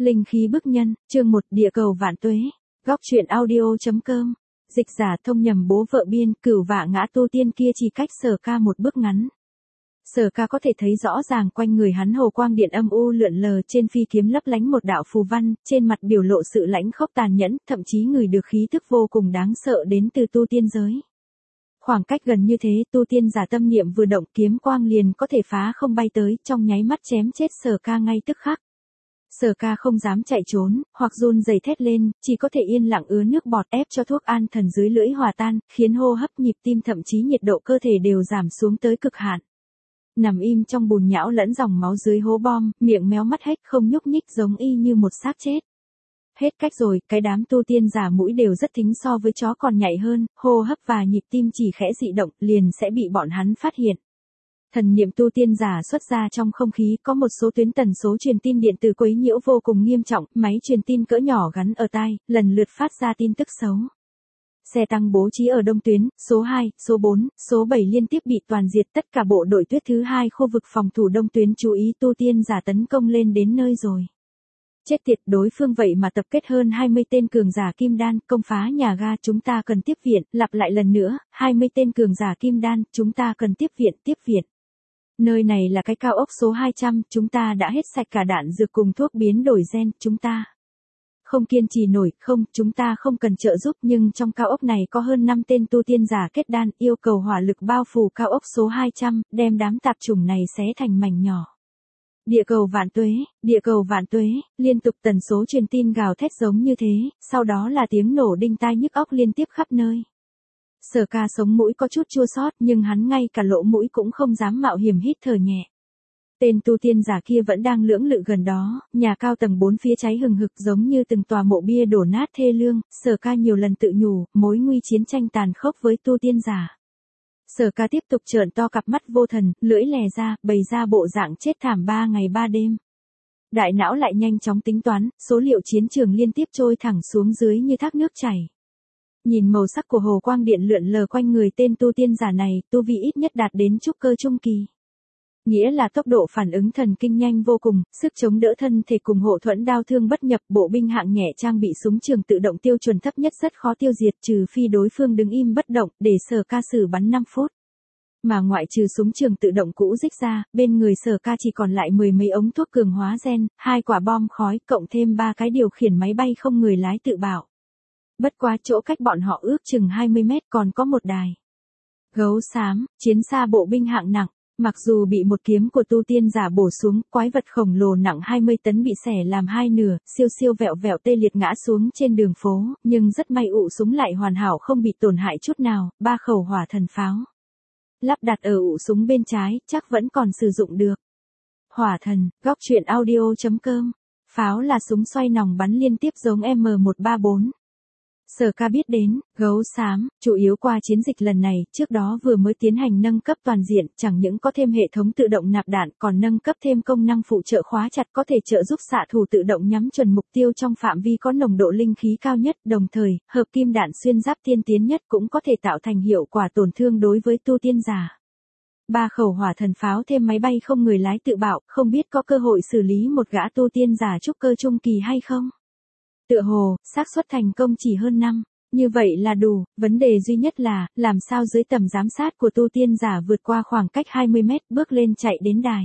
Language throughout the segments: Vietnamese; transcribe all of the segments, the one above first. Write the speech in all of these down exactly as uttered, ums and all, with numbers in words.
Linh khí bức nhân, chương một địa cầu vạn tuế. Góc truyện audio.com. Dịch giả thông nhầm bố vợ biên, cửu vạ ngã tu tiên kia chỉ cách Sở Ca một bước ngắn. Sở Ca có thể thấy rõ ràng quanh người hắn hồ quang điện âm u lượn lờ, trên phi kiếm lấp lánh một đạo phù văn, trên mặt biểu lộ sự lãnh khốc tàn nhẫn, thậm chí người được khí tức vô cùng đáng sợ đến từ tu tiên giới. Khoảng cách gần như thế, tu tiên giả tâm niệm vừa động, kiếm quang liền có thể phá không bay tới, trong nháy mắt chém chết Sở Ca ngay tức khắc. Sở Ca không dám chạy trốn, hoặc run rẩy thét lên, chỉ có thể yên lặng ứa nước bọt ép cho thuốc an thần dưới lưỡi hòa tan, khiến hô hấp, nhịp tim thậm chí nhiệt độ cơ thể đều giảm xuống tới cực hạn. Nằm im trong bùn nhão lẫn dòng máu dưới hố bom, miệng méo mắt hếch không nhúc nhích, giống y như một xác chết. Hết cách rồi, cái đám tu tiên giả mũi đều rất thính, so với chó còn nhạy hơn, hô hấp và nhịp tim chỉ khẽ dị động liền sẽ bị bọn hắn phát hiện. Thần niệm tu tiên giả xuất ra trong không khí, có một số tuyến tần số truyền tin điện tử quấy nhiễu vô cùng nghiêm trọng, máy truyền tin cỡ nhỏ gắn ở tai, lần lượt phát ra tin tức xấu. Xe tăng bố trí ở đông tuyến, số hai, số bốn, số bảy liên tiếp bị toàn diệt, tất cả bộ đội tuyết thứ hai khu vực phòng thủ đông tuyến chú ý tu tiên giả tấn công lên đến nơi rồi. Chết tiệt, đối phương vậy mà tập kết hơn hai mươi tên cường giả kim đan, công phá nhà ga, chúng ta cần tiếp viện, lặp lại lần nữa, hai mươi tên cường giả kim đan, chúng ta cần tiếp viện, tiếp viện. Nơi này là cái cao ốc số hai trăm, chúng ta đã hết sạch cả đạn dược cùng thuốc biến đổi gen, chúng ta không kiên trì nổi, không, chúng ta không cần trợ giúp, nhưng trong cao ốc này có hơn năm tên tu tiên giả kết đan, yêu cầu hỏa lực bao phủ cao ốc số hai trăm, đem đám tạp chủng này xé thành mảnh nhỏ. Địa cầu vạn tuế, địa cầu vạn tuế, liên tục tần số truyền tin gào thét giống như thế, sau đó là tiếng nổ đinh tai nhức óc liên tiếp khắp nơi. Sở Ca sống mũi có chút chua xót, nhưng hắn ngay cả lỗ mũi cũng không dám mạo hiểm hít thở nhẹ. Tên tu tiên giả kia vẫn đang lưỡng lự gần đó, nhà cao tầng bốn phía cháy hừng hực giống như từng tòa mộ bia đổ nát thê lương, Sở Ca nhiều lần tự nhủ, mối nguy chiến tranh tàn khốc với tu tiên giả. Sở Ca tiếp tục trợn to cặp mắt vô thần, lưỡi lè ra, bày ra bộ dạng chết thảm ba ngày ba đêm. Đại não lại nhanh chóng tính toán, số liệu chiến trường liên tiếp trôi thẳng xuống dưới như thác nước chảy. Nhìn màu sắc của hồ quang điện lượn lờ quanh người tên tu tiên giả này, tu vi ít nhất đạt đến trúc cơ trung kỳ. Nghĩa là tốc độ phản ứng thần kinh nhanh vô cùng, sức chống đỡ thân thể cùng hộ thuẫn đao thương bất nhập, bộ binh hạng nhẹ trang bị súng trường tự động tiêu chuẩn thấp nhất rất khó tiêu diệt, trừ phi đối phương đứng im bất động, để Sở Ca xử bắn năm phút. Mà ngoại trừ súng trường tự động cũ rích ra, bên người Sở Ca chỉ còn lại mười mấy ống thuốc cường hóa gen, hai quả bom khói, cộng thêm ba cái điều khiển máy bay không người lái tự bạo. Bất quá chỗ cách bọn họ ước chừng hai mươi mét còn có một đài gấu xám, chiến xa bộ binh hạng nặng. Mặc dù bị một kiếm của tu tiên giả bổ xuống, quái vật khổng lồ nặng hai mươi tấn bị xẻ làm hai nửa, siêu siêu vẹo vẹo tê liệt ngã xuống trên đường phố, nhưng rất may ụ súng lại hoàn hảo không bị tổn hại chút nào, ba khẩu hỏa thần pháo lắp đặt ở ụ súng bên trái, chắc vẫn còn sử dụng được. Hỏa thần, góc truyện audio.com. Pháo là súng xoay nòng bắn liên tiếp giống M một ba bốn. Sở Ca biết đến, gấu xám, chủ yếu qua chiến dịch lần này, trước đó vừa mới tiến hành nâng cấp toàn diện, chẳng những có thêm hệ thống tự động nạp đạn, còn nâng cấp thêm công năng phụ trợ khóa chặt có thể trợ giúp xạ thủ tự động nhắm chuẩn mục tiêu trong phạm vi có nồng độ linh khí cao nhất, đồng thời, hợp kim đạn xuyên giáp tiên tiến nhất cũng có thể tạo thành hiệu quả tổn thương đối với tu tiên giả. Ba khẩu hỏa thần pháo thêm máy bay không người lái tự bạo, không biết có cơ hội xử lý một gã tu tiên giả trúc cơ trung kỳ hay không? Tựa hồ, xác suất thành công chỉ hơn năm, như vậy là đủ, vấn đề duy nhất là, làm sao dưới tầm giám sát của tu tiên giả vượt qua khoảng cách hai mươi mét, bước lên chạy đến đài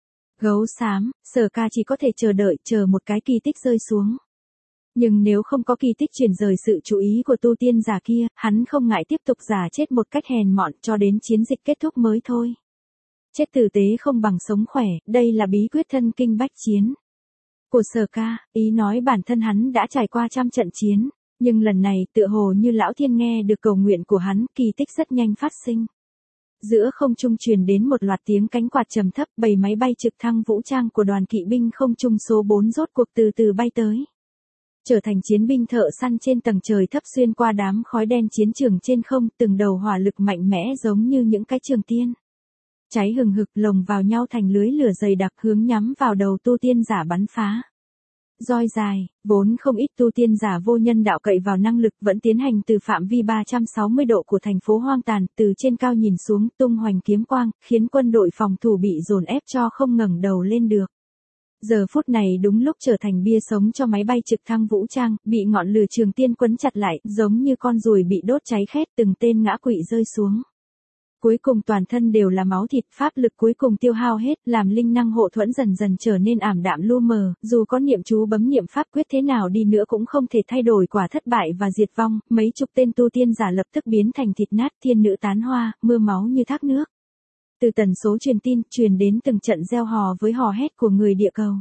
gấu xám, Sở Ca chỉ có thể chờ đợi, chờ một cái kỳ tích rơi xuống. Nhưng nếu không có kỳ tích chuyển rời sự chú ý của tu tiên giả kia, hắn không ngại tiếp tục giả chết một cách hèn mọn cho đến chiến dịch kết thúc mới thôi. Chết tử tế không bằng sống khỏe, đây là bí quyết thân kinh bách chiến của Sở Ca, ý nói bản thân hắn đã trải qua trăm trận chiến, nhưng lần này tựa hồ như lão thiên nghe được cầu nguyện của hắn, kỳ tích rất nhanh phát sinh. Giữa không trung truyền đến một loạt tiếng cánh quạt trầm thấp, bầy máy bay trực thăng vũ trang của đoàn kỵ binh không trung số bốn rốt cuộc từ từ bay tới. Trở thành chiến binh thợ săn trên tầng trời thấp xuyên qua đám khói đen chiến trường trên không, từng đầu hỏa lực mạnh mẽ giống như những cái trường tiên. Cháy hừng hực lồng vào nhau thành lưới lửa dày đặc hướng nhắm vào đầu tu tiên giả bắn phá. Roi dài, vốn không ít tu tiên giả vô nhân đạo cậy vào năng lực vẫn tiến hành từ phạm vi ba trăm sáu mươi độ của thành phố hoang tàn, từ trên cao nhìn xuống tung hoành kiếm quang, khiến quân đội phòng thủ bị dồn ép cho không ngẩng đầu lên được. Giờ phút này đúng lúc trở thành bia sống cho máy bay trực thăng vũ trang, bị ngọn lửa Trường Tiên quấn chặt lại, giống như con ruồi bị đốt cháy khét, từng tên ngã quỵ rơi xuống. Cuối cùng toàn thân đều là máu thịt, pháp lực cuối cùng tiêu hao hết, làm linh năng hộ thuẫn dần dần trở nên ảm đạm lu mờ, dù có niệm chú bấm niệm pháp quyết thế nào đi nữa cũng không thể thay đổi quả thất bại và diệt vong, mấy chục tên tu tiên giả lập tức biến thành thịt nát, thiên nữ tán hoa, mưa máu như thác nước. Từ tần số truyền tin, truyền đến từng trận reo hò với hò hét của người địa cầu.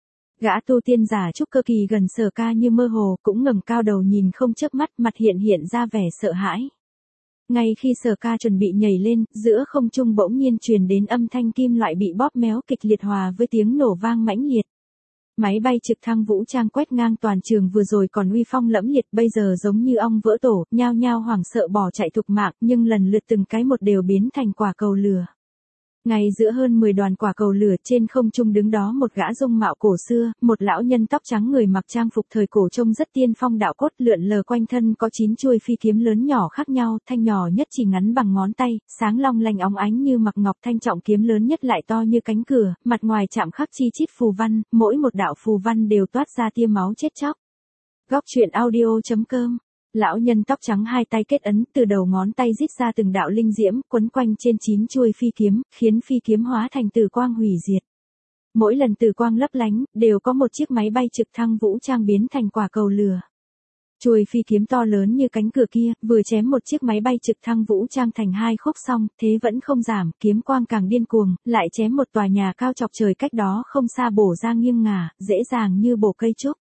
Gã tu tiên giả trúc cơ kỳ gần Sở Ca như mơ hồ, cũng ngẩng cao đầu nhìn không chớp mắt, mặt hiện hiện ra vẻ sợ hãi. Ngay khi Sở Ca chuẩn bị nhảy lên, giữa không trung bỗng nhiên truyền đến âm thanh kim loại bị bóp méo kịch liệt hòa với tiếng nổ vang mãnh liệt. Máy bay trực thăng vũ trang quét ngang toàn trường vừa rồi còn uy phong lẫm liệt, bây giờ giống như ong vỡ tổ, nhao nhao hoảng sợ bỏ chạy thục mạng, nhưng lần lượt từng cái một đều biến thành quả cầu lửa. Ngay giữa hơn mười đoàn quả cầu lửa, trên không trung đứng đó một gã dung mạo cổ xưa, một lão nhân tóc trắng, người mặc trang phục thời cổ trông rất tiên phong đạo cốt, lượn lờ quanh thân có chín chuôi phi kiếm lớn nhỏ khác nhau, thanh nhỏ nhất chỉ ngắn bằng ngón tay, sáng long lanh óng ánh như mặc ngọc, thanh trọng kiếm lớn nhất lại to như cánh cửa, mặt ngoài chạm khắc chi chít phù văn, mỗi một đạo phù văn đều toát ra tia máu chết chóc. Góc truyện audio chấm com. Lão nhân tóc trắng hai tay kết ấn, từ đầu ngón tay rít ra từng đạo linh diễm, quấn quanh trên chín chuôi phi kiếm, khiến phi kiếm hóa thành tử quang hủy diệt. Mỗi lần tử quang lấp lánh, đều có một chiếc máy bay trực thăng vũ trang biến thành quả cầu lửa. Chuôi phi kiếm to lớn như cánh cửa kia, vừa chém một chiếc máy bay trực thăng vũ trang thành hai khúc xong, thế vẫn không giảm, kiếm quang càng điên cuồng, lại chém một tòa nhà cao chọc trời cách đó không xa bổ ra nghiêng ngả, dễ dàng như bổ cây trúc.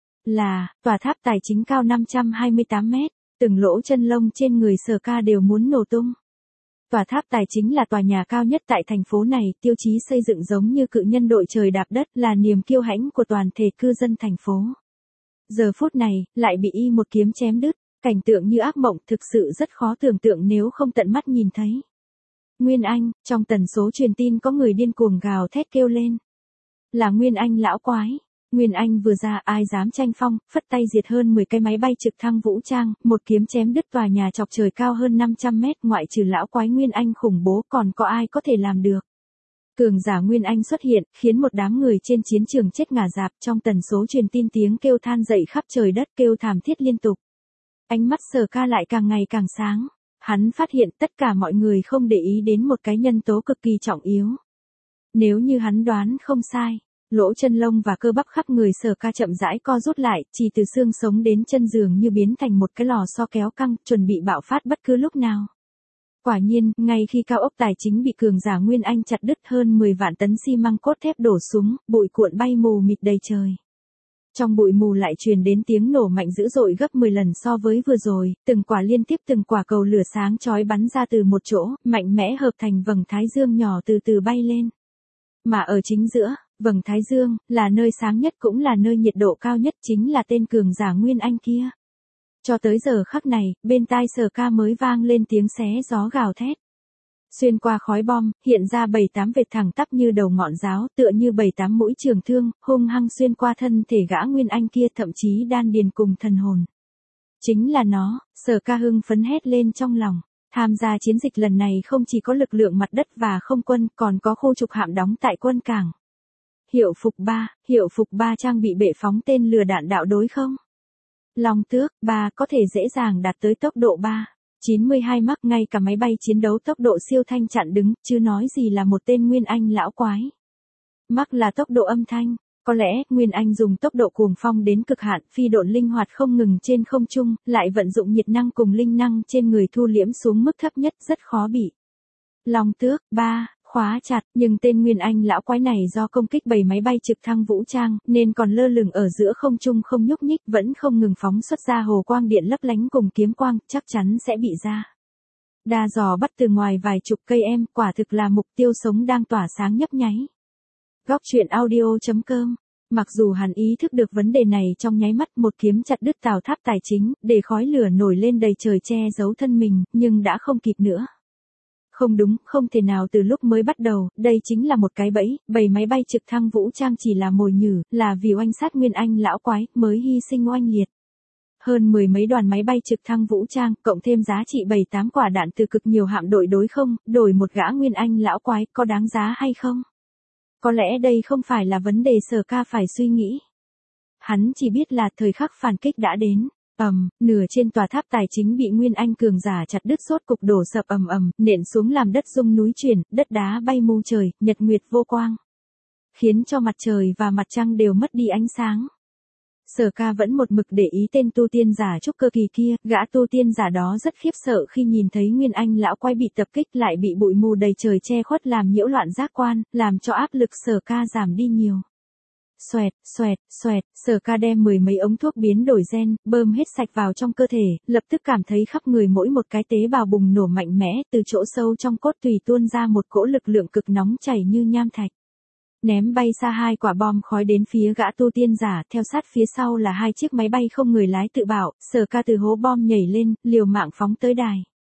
Là, tòa tháp tài chính cao năm trăm hai mươi tám mét, từng lỗ chân lông trên người Sở Ca đều muốn nổ tung. Tòa tháp tài chính là tòa nhà cao nhất tại thành phố này, tiêu chí xây dựng giống như cự nhân đội trời đạp đất, là niềm kiêu hãnh của toàn thể cư dân thành phố. Giờ phút này, lại bị y một kiếm chém đứt, cảnh tượng như ác mộng, thực sự rất khó tưởng tượng nếu không tận mắt nhìn thấy. Nguyên Anh, trong tần số truyền tin có người điên cuồng gào thét kêu lên. Là Nguyên Anh lão quái. Nguyên Anh vừa ra, ai dám tranh phong, phất tay diệt hơn mười cái máy bay trực thăng vũ trang, một kiếm chém đứt tòa nhà chọc trời cao hơn năm trăm mét, ngoại trừ lão quái Nguyên Anh khủng bố còn có ai có thể làm được. Cường giả Nguyên Anh xuất hiện, khiến một đám người trên chiến trường chết ngả rạp, trong tần số truyền tin tiếng kêu than dậy khắp trời đất, kêu thảm thiết liên tục. Ánh mắt Sở Ca lại càng ngày càng sáng. Hắn phát hiện tất cả mọi người không để ý đến một cái nhân tố cực kỳ trọng yếu. Nếu như hắn đoán không sai, lỗ chân lông và cơ bắp khắp người Sở Ca chậm rãi co rút lại, chỉ từ xương sống đến chân giường như biến thành một cái lò xo kéo căng, chuẩn bị bạo phát bất cứ lúc nào. Quả nhiên, ngay khi cao ốc tài chính bị cường giả Nguyên Anh chặt đứt, hơn mười vạn tấn xi măng cốt thép đổ xuống, bụi cuộn bay mù mịt đầy trời. Trong bụi mù lại truyền đến tiếng nổ mạnh dữ dội gấp mười lần so với vừa rồi, từng quả liên tiếp từng quả cầu lửa sáng chói bắn ra từ một chỗ, mạnh mẽ hợp thành vầng thái dương nhỏ từ từ bay lên. Mà ở chính giữa, vầng thái dương, là nơi sáng nhất cũng là nơi nhiệt độ cao nhất, chính là tên cường giả Nguyên Anh kia. Cho tới giờ khắc này, bên tai Sở Ca mới vang lên tiếng xé gió gào thét. Xuyên qua khói bom, hiện ra bảy tám vệt thẳng tắp như đầu ngọn giáo, tựa như bảy tám mũi trường thương, hung hăng xuyên qua thân thể gã Nguyên Anh kia, thậm chí đan điền cùng thần hồn. Chính là nó, Sở Ca hưng phấn hét lên trong lòng. Tham gia chiến dịch lần này không chỉ có lực lượng mặt đất và không quân, còn có khu trục hạm đóng tại quân cảng. Hiệu phục ba, hiệu phục ba trang bị bệ phóng tên lửa đạn đạo đối không? Long Tước ba có thể dễ dàng đạt tới tốc độ ba chín mươi hai mach, ngay cả máy bay chiến đấu tốc độ siêu thanh chặn đứng, chứ nói gì là một tên Nguyên Anh lão quái. Mach là tốc độ âm thanh, có lẽ Nguyên Anh dùng tốc độ cuồng phong đến cực hạn, phi độn linh hoạt không ngừng trên không trung, lại vận dụng nhiệt năng cùng linh năng trên người thu liễm xuống mức thấp nhất, rất khó bị. Long Tước ba khóa chặt, nhưng tên Nguyên Anh lão quái này do công kích bảy máy bay trực thăng vũ trang, nên còn lơ lửng ở giữa không trung không nhúc nhích, vẫn không ngừng phóng xuất ra hồ quang điện lấp lánh cùng kiếm quang, chắc chắn sẽ bị ra. Đa giò bắt từ ngoài vài chục cây em, quả thực là mục tiêu sống đang tỏa sáng nhấp nháy. Góc truyện audio chấm com. Mặc dù hắn ý thức được vấn đề này trong nháy mắt, một kiếm chặt đứt tàu tháp tài chính, để khói lửa nổi lên đầy trời che giấu thân mình, nhưng đã không kịp nữa. Không đúng, không thể nào, từ lúc mới bắt đầu, đây chính là một cái bẫy, bảy máy bay trực thăng vũ trang chỉ là mồi nhử, là vì oanh sát Nguyên Anh lão quái, mới hy sinh oanh liệt. Hơn mười mấy đoàn máy bay trực thăng vũ trang, cộng thêm giá trị bảy tám quả đạn từ cực nhiều hạm đội đối không, đổi một gã Nguyên Anh lão quái, có đáng giá hay không? Có lẽ đây không phải là vấn đề Sở Ca phải suy nghĩ. Hắn chỉ biết là thời khắc phản kích đã đến. Ầm, nửa trên tòa tháp tài chính bị Nguyên Anh cường giả chặt đứt sốt cục đổ sập ầm ầm, nện xuống làm đất rung núi chuyển, đất đá bay mù trời, nhật nguyệt vô quang, khiến cho mặt trời và mặt trăng đều mất đi ánh sáng. Sở Ca vẫn một mực để ý tên tu tiên giả trúc cơ kỳ kia, gã tu tiên giả đó rất khiếp sợ khi nhìn thấy Nguyên Anh lão quái bị tập kích lại bị bụi mù đầy trời che khuất làm nhiễu loạn giác quan, làm cho áp lực Sở Ca giảm đi nhiều. Xoẹt, xoẹt, xoẹt, Sở Ca đem mười mấy ống thuốc biến đổi gen, bơm hết sạch vào trong cơ thể, lập tức cảm thấy khắp người mỗi một cái tế bào bùng nổ mạnh mẽ, từ chỗ sâu trong cốt tùy tuôn ra một cỗ lực lượng cực nóng chảy như nham thạch. Ném bay xa hai quả bom khói đến phía gã tu tiên giả, theo sát phía sau là hai chiếc máy bay không người lái tự bạo, Sở Ca từ hố bom nhảy lên, liều mạng phóng tới đài.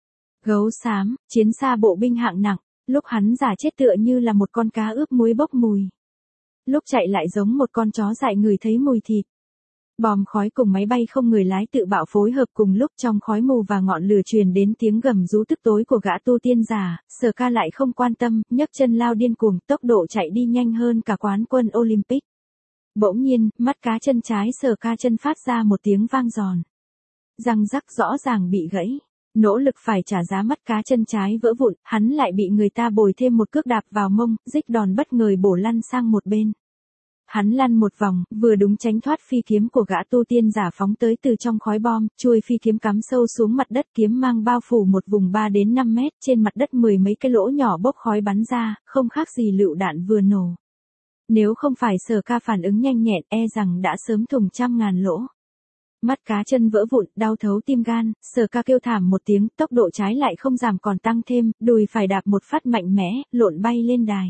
Gấu xám, chiến xa bộ binh hạng nặng, lúc hắn giả chết tựa như là một con cá ướp muối bốc mùi. Lúc chạy lại giống một con chó dại người thấy mùi thịt. Bom khói cùng máy bay không người lái tự bạo phối hợp cùng lúc trong khói mù và ngọn lửa truyền đến tiếng gầm rú tức tối của gã tu tiên giả, Sở Ca lại không quan tâm, nhấc chân lao điên cuồng, tốc độ chạy đi nhanh hơn cả quán quân Olympic. Bỗng nhiên, mắt cá chân trái Sở Ca chân phát ra một tiếng vang giòn. Răng rắc rõ ràng bị gãy. Nỗ lực phải trả giá mắt cá chân trái vỡ vụn, hắn lại bị người ta bồi thêm một cước đạp vào mông, rích đòn bất ngờ bổ lăn sang một bên. Hắn lăn một vòng, vừa đúng tránh thoát phi kiếm của gã tu tiên giả phóng tới từ trong khói bom, chuôi phi kiếm cắm sâu xuống mặt đất, kiếm mang bao phủ một vùng ba đến năm mét, trên mặt đất mười mấy cái lỗ nhỏ bốc khói bắn ra, không khác gì lựu đạn vừa nổ. Nếu không phải Sở Ca phản ứng nhanh nhẹn, e rằng đã sớm thủng trăm ngàn lỗ. Mắt cá chân vỡ vụn, đau thấu tim gan, Sở Ca kêu thảm một tiếng, tốc độ trái lại không giảm còn tăng thêm, đùi phải đạp một phát mạnh mẽ, lộn bay lên đài.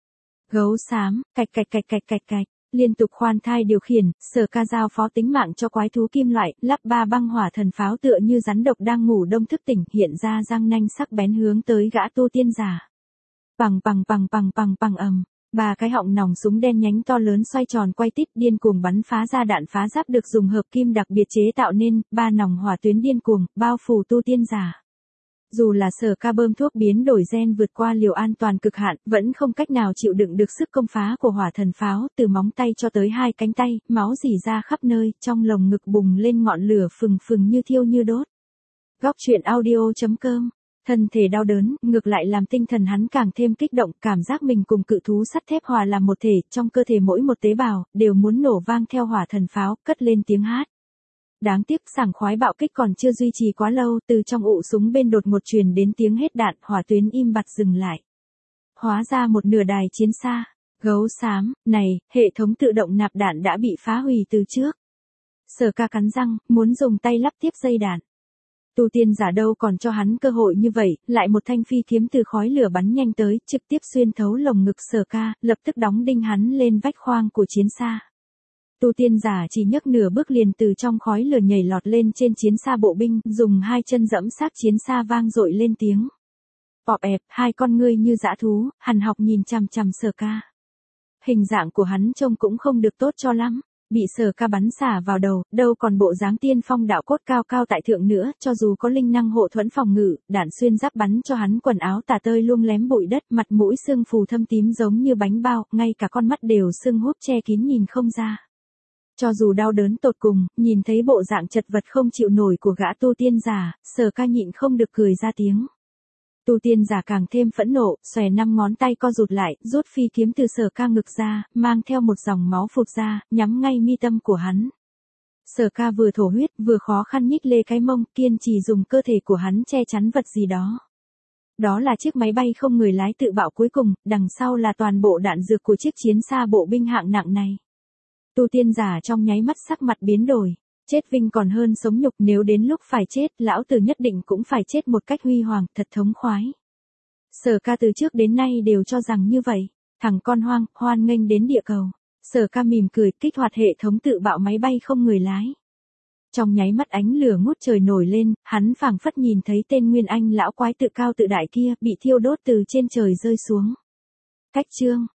Gấu xám, cạch cạch cạch cạch cạch cạch, liên tục khoan thai điều khiển, Sở Ca giao phó tính mạng cho quái thú kim loại, lắp ba băng hỏa thần pháo tựa như rắn độc đang ngủ đông thức tỉnh, hiện ra răng nanh sắc bén hướng tới gã tu tiên giả. Bằng bằng bằng bằng bằng bằng ầm. Ba cái họng nòng súng đen nhánh to lớn xoay tròn quay tít điên cuồng bắn phá ra đạn phá giáp được dùng hợp kim đặc biệt chế tạo nên, ba nòng hỏa tuyến điên cuồng, bao phủ tu tiên giả. Dù là Sở Ca bơm thuốc biến đổi gen vượt qua liều an toàn cực hạn, vẫn không cách nào chịu đựng được sức công phá của hỏa thần pháo, từ móng tay cho tới hai cánh tay, máu rỉ ra khắp nơi, trong lồng ngực bùng lên ngọn lửa phừng phừng như thiêu như đốt. Góc truyện audio chấm com. Thân thể đau đớn, ngược lại làm tinh thần hắn càng thêm kích động, cảm giác mình cùng cự thú sắt thép hòa làm một thể, trong cơ thể mỗi một tế bào, đều muốn nổ vang theo hỏa thần pháo, cất lên tiếng hát. Đáng tiếc, sảng khoái bạo kích còn chưa duy trì quá lâu, từ trong ụ súng bên đột ngột truyền đến tiếng hết đạn, hỏa tuyến im bặt dừng lại. Hóa ra một nửa đài chiến xa. Gấu xám, này, hệ thống tự động nạp đạn đã bị phá hủy từ trước. Sở Ca cắn răng, muốn dùng tay lắp tiếp dây đạn. Tu tiên giả đâu còn cho hắn cơ hội như vậy, lại một thanh phi kiếm từ khói lửa bắn nhanh tới, trực tiếp xuyên thấu lồng ngực Sở Ca, lập tức đóng đinh hắn lên vách khoang của chiến xa. Tu tiên giả chỉ nhấc nửa bước liền từ trong khói lửa nhảy lọt lên trên chiến xa bộ binh, dùng hai chân dẫm xác chiến xa vang dội lên tiếng. Bọp ẹp, hai con ngươi như dã thú, hằn học nhìn chằm chằm Sở Ca. Hình dạng của hắn trông cũng không được tốt cho lắm. Bị Sở Ca bắn xả vào đầu, đâu còn bộ dáng tiên phong đạo cốt cao cao tại thượng nữa, cho dù có linh năng hộ thuẫn phòng ngự, đạn xuyên giáp bắn cho hắn quần áo tả tơi lung lém bụi đất, mặt mũi sưng phù thâm tím giống như bánh bao, ngay cả con mắt đều sưng húp che kín nhìn không ra. Cho dù đau đớn tột cùng, nhìn thấy bộ dạng chật vật không chịu nổi của gã tu tiên giả, Sở Ca nhịn không được cười ra tiếng. Tu tiên giả càng thêm phẫn nộ, xòe năm ngón tay co rụt lại, rút phi kiếm từ Sở Ca ngực ra, mang theo một dòng máu phụt ra, nhắm ngay mi tâm của hắn. Sở Ca vừa thổ huyết, vừa khó khăn nhích lê cái mông, kiên trì dùng cơ thể của hắn che chắn vật gì đó. Đó là chiếc máy bay không người lái tự bạo cuối cùng, đằng sau là toàn bộ đạn dược của chiếc chiến xa bộ binh hạng nặng này. Tu tiên giả trong nháy mắt sắc mặt biến đổi. Chết vinh còn hơn sống nhục, nếu đến lúc phải chết, lão tử nhất định cũng phải chết một cách huy hoàng, thật thống khoái. Sở Ca từ trước đến nay đều cho rằng như vậy. Thằng con hoang, hoan nghênh đến địa cầu. Sở Ca mỉm cười, kích hoạt hệ thống tự bạo máy bay không người lái. Trong nháy mắt ánh lửa ngút trời nổi lên, hắn phảng phất nhìn thấy tên Nguyên Anh lão quái tự cao tự đại kia, bị thiêu đốt từ trên trời rơi xuống. Cách chương,